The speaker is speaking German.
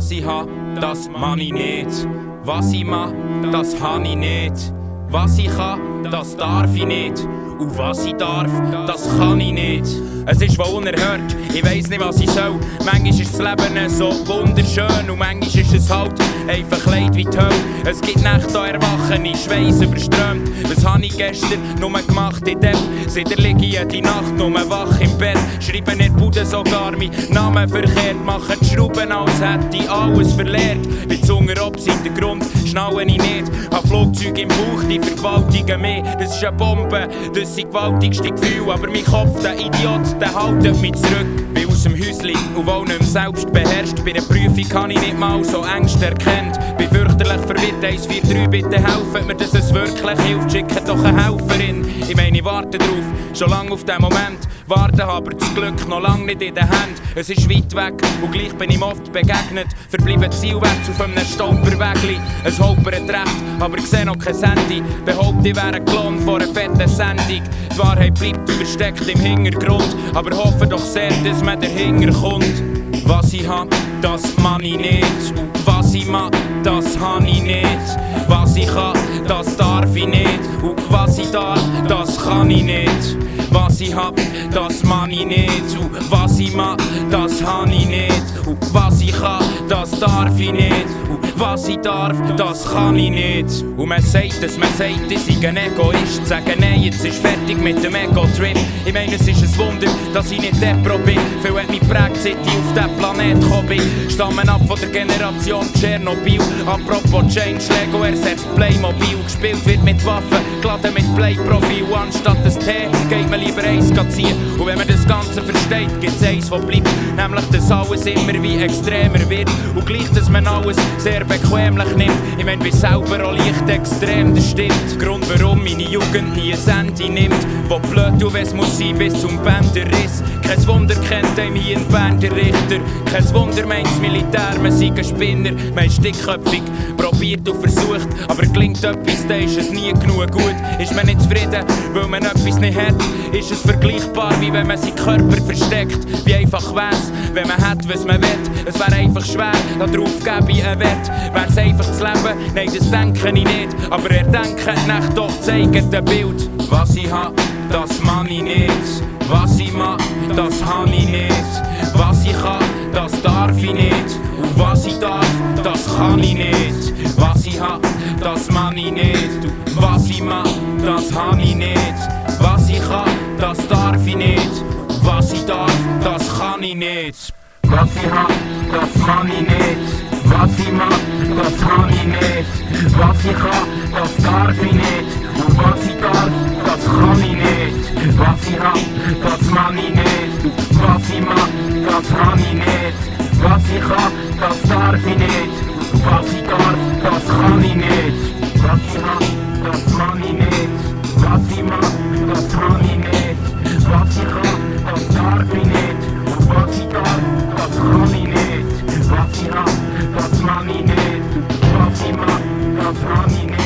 Was ich ha, das mag ich nicht. Was ich mach, das han ich nicht. Was ich kann, das darf ich nicht. Und was ich darf, das kann ich nicht. Es ist wohl unerhört, ich weiss nicht, was ich soll. Manchmal ist das Leben so wunderschön und manchmal ist es halt einfach leid wie die Hölle. Es gibt Nächte, da erwachen ich Schweiß überströmt. Was hab ich gestern nur gemacht in Depp? Seitdem liege ich die Nacht nur wach im Bett. Schreibe in der Bude sogar meinen Namen verkehrt. Mache die Schrauben, als hätte ich alles verlehrt. Bin zu Hunger ob seit der Grund, schnaue ich nicht. Hab Flugzeuge im Bauch, die vergewaltigen mich. Das ist eine Bombe, das sind gewaltigste Gefühle. Aber mein Kopf, der Idiot, der haltet mich zurück. Bin aus dem Häuschen und wohl nicht mehr selbst beherrscht. Bei der Prüfung habe ich nicht mal so Ängste erkannt. Bin fürchterlich verwirrt, 143, bitte helfen mir, dass es wirklich hilft. Schickt doch eine Helferin. Ich meine, ich warte drauf, schon lange auf den Moment. Warte, aber das Glück noch lange nicht in den Händen. Es ist weit weg und gleich bin ihm oft begegnet. Verbleiben zielwärts auf einem Stolperwägli. Es holpert recht, aber ich sehe noch kein Handy. Behaupte, ich wäre ein Klon von einer fetten Sendung. Die Wahrheit bleibt versteckt im Hintergrund, aber hoffe doch sehr, dass man dahinter kommt. Was ich hab, das mag ich nicht. Und was ich mach, das han ich nicht. Was ich kann, das darf ich nicht. Und was ich darf, das kann ich nicht. Was ich hab, das mag ich nicht. Und was ich mach, das han ich nicht. Und was ich kann, das darf ich nicht. Und was ich darf, das kann ich nicht. Und man sagt, ich sei ein Egoist. Sagen, nein, jetzt ist fertig mit dem Ego-Trip. Ich meine, es ist ein Wunder, dass ich nicht Depro bin. Viel hat mich geprägt, seit ich auf diesen Planet gekommen bin. Stammen ab von der Generation Tschernobyl. Apropos Change, Lego ersetzt Playmobil. Gespielt wird mit Waffen, geladen mit Play-Profil. Anstatt das T geht man lieber eins ziehen. Und wenn man das Ganze versteht, gibt's eins, was bleibt. Nämlich, dass alles immer wie extremer wird. Und gleich, dass man alles sehr bequemlich nimmt. Ich mein, wie selber auch leicht extrem, das stimmt. Grund, warum meine Jugend nie ein Ende nimmt. Wo blöd und wes muss sein bis zum Bänderriss. Kein Wunder kennt einem hier in Bern der Richter. Kein Wunder meint's Militär, man sei ein Spinner. Man ist dickköpfig, probiert und versucht. Aber gelingt etwas, dann ist es nie genug gut. Ist man nicht zufrieden, weil man etwas nicht hat, ist es vergleichbar, wie wenn man seinen Körper versteckt. Wie einfach wär's, wenn man hat, was man will. Es wär einfach schwer, darauf gebe ich einen Wert. Wär's einfach zu leben? Nein, das denke ich nicht. Aber denkt nicht, doch zeigt ein Bild. Was ich hab, das mag ich nicht. Was ich mach, das han ich nicht. Was ich kann, das darf ich nicht. Und was ich darf, das kann ich nicht. Was ich hab, das mag ich nicht. Und was ich mach, das han ich nicht. Was ich kann, das darf ich nicht. Und was ich darf, das kann ich nicht. Was ich hab, das mag ich nicht. Was ich mach, das han ich nicht. Was ich kann, das darf ich nicht. Und was ich darf, das kann ich nicht. Was ich hab, das mag ich nicht. Was ich mach, das han ich nicht. Was ich kann, das darf ich nicht. Was ich darf, das kann ich nicht. Was ich hab, das mag ich nicht. Was ich mach, das han ich nicht. Was ich kann, das darf ich nicht. Was ich darf, das kann ich nicht. Was ich hab, das mag ich nicht. Was ich mach, das han ich nicht.